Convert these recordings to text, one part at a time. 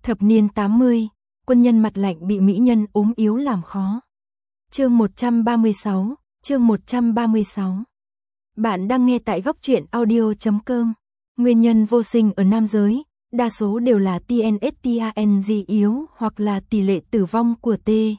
Thập niên 80, quân nhân mặt lạnh bị mỹ nhân ốm yếu làm khó. Chương 136, chương 136. Bạn đang nghe tại góc truyện audio.com. Nguyên nhân vô sinh ở nam giới, đa số đều là TNSTANG yếu hoặc là tỷ lệ tử vong của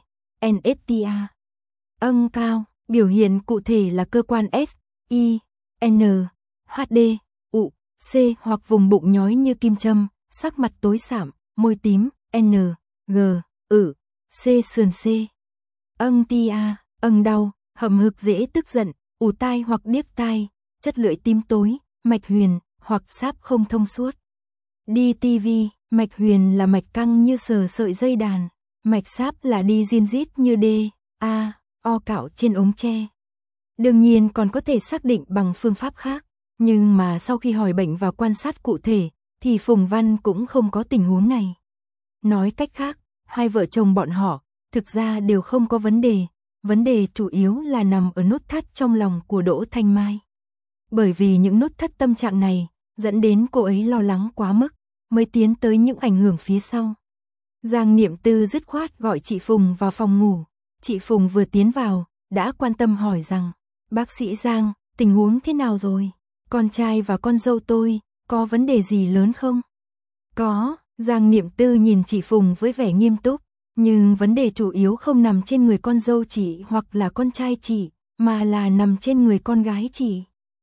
TNSTA cao. Biểu hiện cụ thể là cơ quan S, I, N, H, D, U, C hoặc vùng bụng nhói như kim châm, sắc mặt tối sạm, môi tím, N, G, C sườn C. TIA, đau, hậm hực dễ tức giận, ù tai hoặc điếc tai, chất lưỡi tím tối, mạch huyền hoặc sáp không thông suốt. DTV, mạch huyền là mạch căng như sợi dây đàn, mạch sáp là đi rin rít như D, A, O cạo trên ống tre. Đương nhiên còn có thể xác định bằng phương pháp khác, nhưng mà sau khi hỏi bệnh và quan sát cụ thể, thì Phùng Văn cũng không có tình huống này. Nói cách khác, hai vợ chồng bọn họ, thực ra đều không có vấn đề chủ yếu là nằm ở nút thắt trong lòng của Đỗ Thanh Mai. Bởi vì những nút thắt tâm trạng này, dẫn đến cô ấy lo lắng quá mức, mới tiến tới những ảnh hưởng phía sau. Giang Niệm Tư dứt khoát gọi chị Phùng vào phòng ngủ. Chị Phùng vừa tiến vào, đã quan tâm hỏi rằng, bác sĩ Giang, tình huống thế nào rồi? Con trai và con dâu tôi, có vấn đề gì lớn không? Có, Giang Niệm Tư nhìn chị Phùng với vẻ nghiêm túc, nhưng vấn đề chủ yếu không nằm trên người con dâu chị hoặc là con trai chị, mà là nằm trên người con gái chị.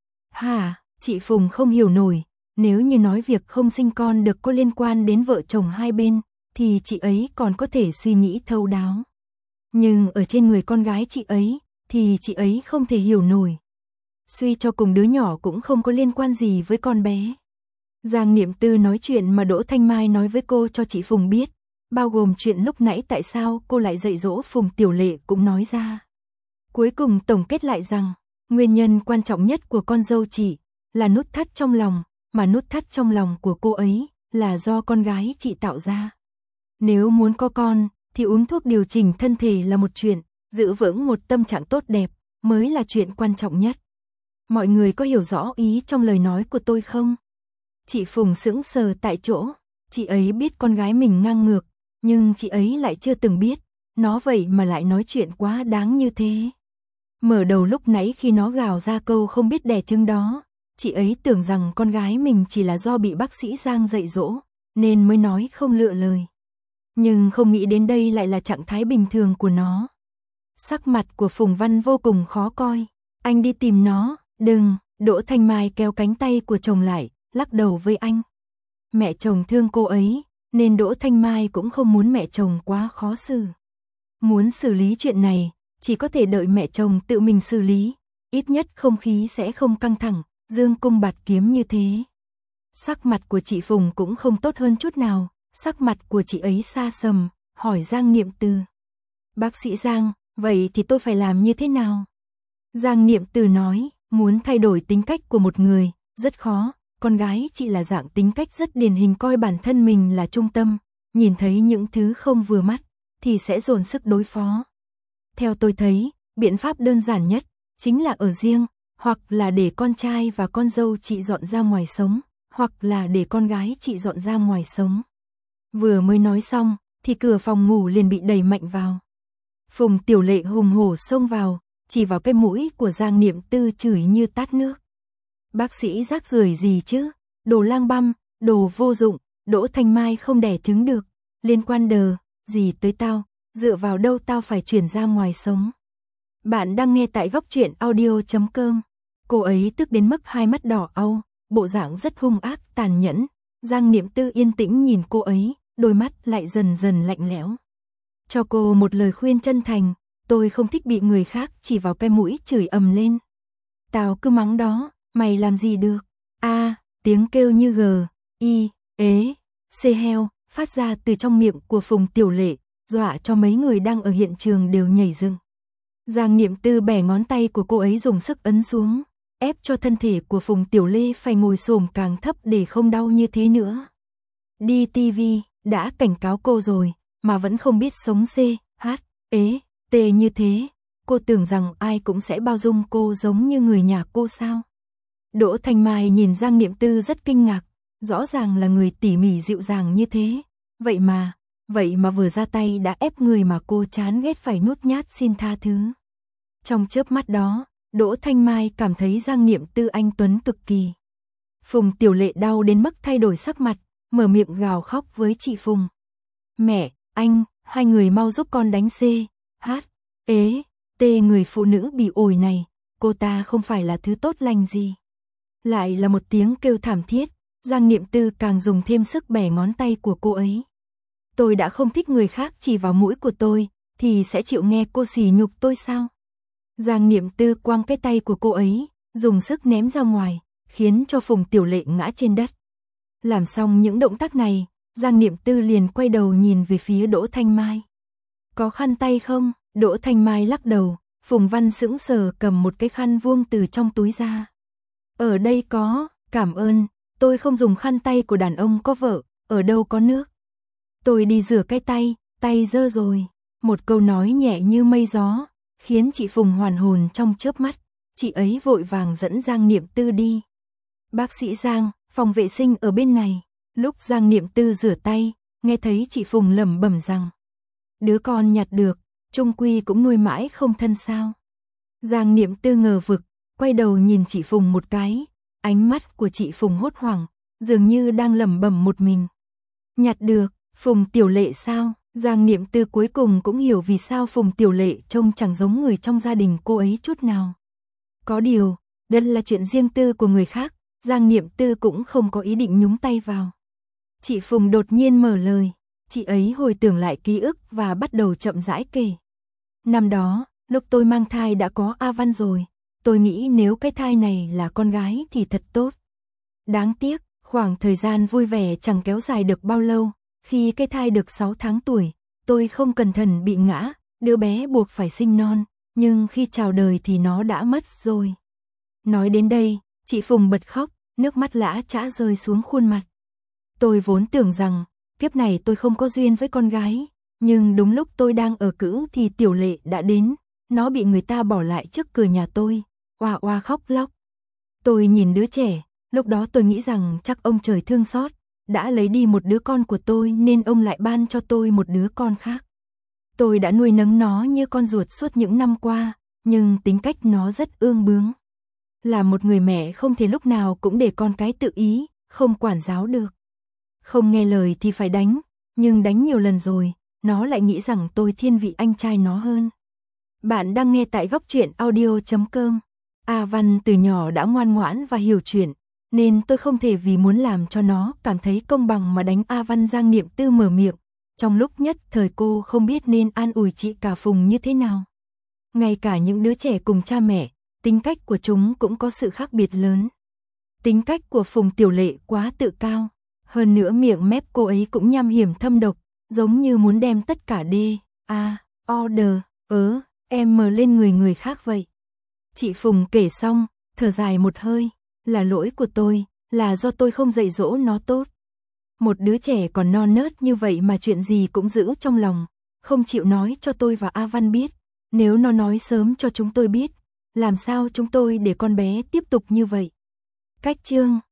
Hả? Chị Phùng không hiểu nổi, nếu như nói việc không sinh con được có liên quan đến vợ chồng hai bên, thì chị ấy còn có thể suy nghĩ thấu đáo. Nhưng ở trên người con gái chị ấy, thì chị ấy không thể hiểu nổi. Suy cho cùng đứa nhỏ cũng không có liên quan gì với con bé. Giang Niệm Tư nói chuyện mà Đỗ Thanh Mai nói với cô cho chị Phùng biết, bao gồm chuyện lúc nãy tại sao cô lại dạy dỗ Phùng Tiểu Lệ cũng nói ra. Cuối cùng tổng kết lại rằng, nguyên nhân quan trọng nhất của con dâu chị là nút thắt trong lòng, mà nút thắt trong lòng của cô ấy là do con gái chị tạo ra. Nếu muốn có con, thì uống thuốc điều chỉnh thân thể là một chuyện, giữ vững một tâm trạng tốt đẹp mới là chuyện quan trọng nhất. Mọi người có hiểu rõ ý trong lời nói của tôi không? Chị Phùng sững sờ tại chỗ, chị ấy biết con gái mình ngang ngược, nhưng chị ấy lại chưa từng biết, nó vậy mà lại nói chuyện quá đáng như thế. Mở đầu lúc nãy khi nó gào ra câu không biết đẻ trứng đó, chị ấy tưởng rằng con gái mình chỉ là do bị bác sĩ Giang dạy dỗ, nên mới nói không lựa lời. Nhưng không nghĩ đến đây lại là trạng thái bình thường của nó. Sắc mặt của Phùng Văn vô cùng khó coi. Anh đi tìm nó, đừng. Đỗ Thanh Mai kéo cánh tay của chồng lại, lắc đầu với anh. Mẹ chồng thương cô ấy, nên Đỗ Thanh Mai cũng không muốn mẹ chồng quá khó xử. Muốn xử lý chuyện này, chỉ có thể đợi mẹ chồng tự mình xử lý, ít nhất không khí sẽ không căng thẳng, dương cung bạt kiếm như thế. Sắc mặt của chị Phùng cũng không tốt hơn chút nào, sắc mặt của chị ấy xa sầm, hỏi Giang Niệm Tư. Bác sĩ Giang, vậy thì tôi phải làm như thế nào? Giang Niệm Tư nói, muốn thay đổi tính cách của một người, rất khó, con gái chị là dạng tính cách rất điển hình coi bản thân mình là trung tâm, nhìn thấy những thứ không vừa mắt, thì sẽ dồn sức đối phó. Theo tôi thấy, biện pháp đơn giản nhất, chính là ở riêng, hoặc là để con trai và con dâu chị dọn ra ngoài sống, hoặc là để con gái chị dọn ra ngoài sống. Vừa mới nói xong, thì cửa phòng ngủ liền bị đẩy mạnh vào. Phùng Tiểu Lệ hùng hổ xông vào, chỉ vào cái mũi của Giang Niệm Tư chửi như tát nước. Bác sĩ rác rưởi gì chứ, đồ lang băm, đồ vô dụng, Đỗ Thanh Mai không đẻ trứng được, liên quan gì tới tao, dựa vào đâu tao phải chuyển ra ngoài sống. Bạn đang nghe tại góc truyện audio.com. Cô ấy tức đến mức hai mắt đỏ au, bộ dạng rất hung ác, tàn nhẫn. Giang Niệm Tư yên tĩnh nhìn cô ấy, đôi mắt lại dần dần lạnh lẽo. Cho cô một lời khuyên chân thành, tôi không thích bị người khác chỉ vào cái mũi chửi ầm lên. Tao cứ mắng đó, mày làm gì được? Tiếng kêu như G, I, ế, C heo, phát ra từ trong miệng của Phùng Tiểu Lệ, dọa cho mấy người đang ở hiện trường đều nhảy dựng. Giang Niệm Tư bẻ ngón tay của cô ấy dùng sức ấn xuống, ép cho thân thể của Phùng Tiểu Lê phải ngồi xổm càng thấp để không đau như thế nữa. DTV đã cảnh cáo cô rồi, mà vẫn không biết sống C, H, ế, T như thế. Cô tưởng rằng ai cũng sẽ bao dung cô giống như người nhà cô sao? Đỗ Thanh Mai nhìn Giang Niệm Tư rất kinh ngạc, rõ ràng là người tỉ mỉ dịu dàng như thế, vậy mà vừa ra tay đã ép người mà cô chán ghét phải nhút nhát xin tha thứ. Trong chớp mắt đó, Đỗ Thanh Mai cảm thấy Giang Niệm Tư anh tuấn cực kỳ. Phùng Tiểu Lệ đau đến mức thay đổi sắc mặt, mở miệng gào khóc với chị Phùng. Mẹ, anh, hai người mau giúp con đánh C, H, ế, T người phụ nữ bị ổi này, cô ta không phải là thứ tốt lành gì. Lại là một tiếng kêu thảm thiết, Giang Niệm Tư càng dùng thêm sức bẻ ngón tay của cô ấy. Tôi đã không thích người khác chỉ vào mũi của tôi, thì sẽ chịu nghe cô sỉ nhục tôi sao? Giang Niệm Tư quăng cái tay của cô ấy, dùng sức ném ra ngoài, khiến cho Phùng Tiểu Lệ ngã trên đất. Làm xong những động tác này, Giang Niệm Tư liền quay đầu nhìn về phía Đỗ Thanh Mai. Có khăn tay không? Đỗ Thanh Mai lắc đầu, Phùng Văn sững sờ cầm một cái khăn vuông từ trong túi ra. Ở đây có, cảm ơn, tôi không dùng khăn tay của đàn ông có vợ, ở đâu có nước. Tôi đi rửa cái tay dơ rồi. Một câu nói nhẹ như mây gió, khiến chị Phùng hoàn hồn trong chớp mắt, chị ấy vội vàng dẫn Giang Niệm Tư đi. Bác sĩ Giang, phòng vệ sinh ở bên này. Lúc Giang Niệm Tư rửa tay, nghe thấy chị Phùng lẩm bẩm rằng, đứa con nhặt được, chung quy cũng nuôi mãi không thân sao. Giang Niệm Tư ngờ vực, quay đầu nhìn chị Phùng một cái, ánh mắt của chị Phùng hốt hoảng, dường như đang lẩm bẩm một mình. Nhặt được, Phùng Tiểu Lệ sao? Giang Niệm Tư cuối cùng cũng hiểu vì sao Phùng Tiểu Lệ trông chẳng giống người trong gia đình cô ấy chút nào. Có điều, đây là chuyện riêng tư của người khác, Giang Niệm Tư cũng không có ý định nhúng tay vào. Chị Phùng đột nhiên mở lời, chị ấy hồi tưởng lại ký ức và bắt đầu chậm rãi kể. Năm đó, lúc tôi mang thai đã có A Văn rồi, tôi nghĩ nếu cái thai này là con gái thì thật tốt. Đáng tiếc, khoảng thời gian vui vẻ chẳng kéo dài được bao lâu, khi cái thai được 6 tháng tuổi, tôi không cẩn thận bị ngã, đứa bé buộc phải sinh non, nhưng khi chào đời thì nó đã mất rồi. Nói đến đây, chị Phùng bật khóc, nước mắt lã chã rơi xuống khuôn mặt. Tôi vốn tưởng rằng, kiếp này tôi không có duyên với con gái, nhưng đúng lúc tôi đang ở cữ thì Tiểu Lệ đã đến, nó bị người ta bỏ lại trước cửa nhà tôi, oa oa khóc lóc. Tôi nhìn đứa trẻ, lúc đó tôi nghĩ rằng chắc ông trời thương xót, đã lấy đi một đứa con của tôi nên ông lại ban cho tôi một đứa con khác. Tôi đã nuôi nấng nó như con ruột suốt những năm qua, nhưng tính cách nó rất ương bướng. Là một người mẹ không thể lúc nào cũng để con cái tự ý, không quản giáo được. Không nghe lời thì phải đánh, nhưng đánh nhiều lần rồi, nó lại nghĩ rằng tôi thiên vị anh trai nó hơn. Bạn đang nghe tại Góc Truyện Audio.com. A Văn từ nhỏ đã ngoan ngoãn và hiểu chuyện, nên tôi không thể vì muốn làm cho nó cảm thấy công bằng mà đánh A Văn. Giang Niệm Tư mở miệng, trong lúc nhất thời cô không biết nên an ủi chị cả Phùng như thế nào. Ngay cả những đứa trẻ cùng cha mẹ, tính cách của chúng cũng có sự khác biệt lớn. Tính cách của Phùng Tiểu Lệ quá tự cao, hơn nữa miệng mép cô ấy cũng nham hiểm thâm độc, giống như muốn đem tất cả order, em lên người khác vậy. Chị Phùng kể xong, thở dài một hơi, là lỗi của tôi, là do tôi không dạy dỗ nó tốt. Một đứa trẻ còn non nớt như vậy mà chuyện gì cũng giữ trong lòng, không chịu nói cho tôi và A Văn biết. Nếu nó nói sớm cho chúng tôi biết, làm sao chúng tôi để con bé tiếp tục như vậy. Cách chương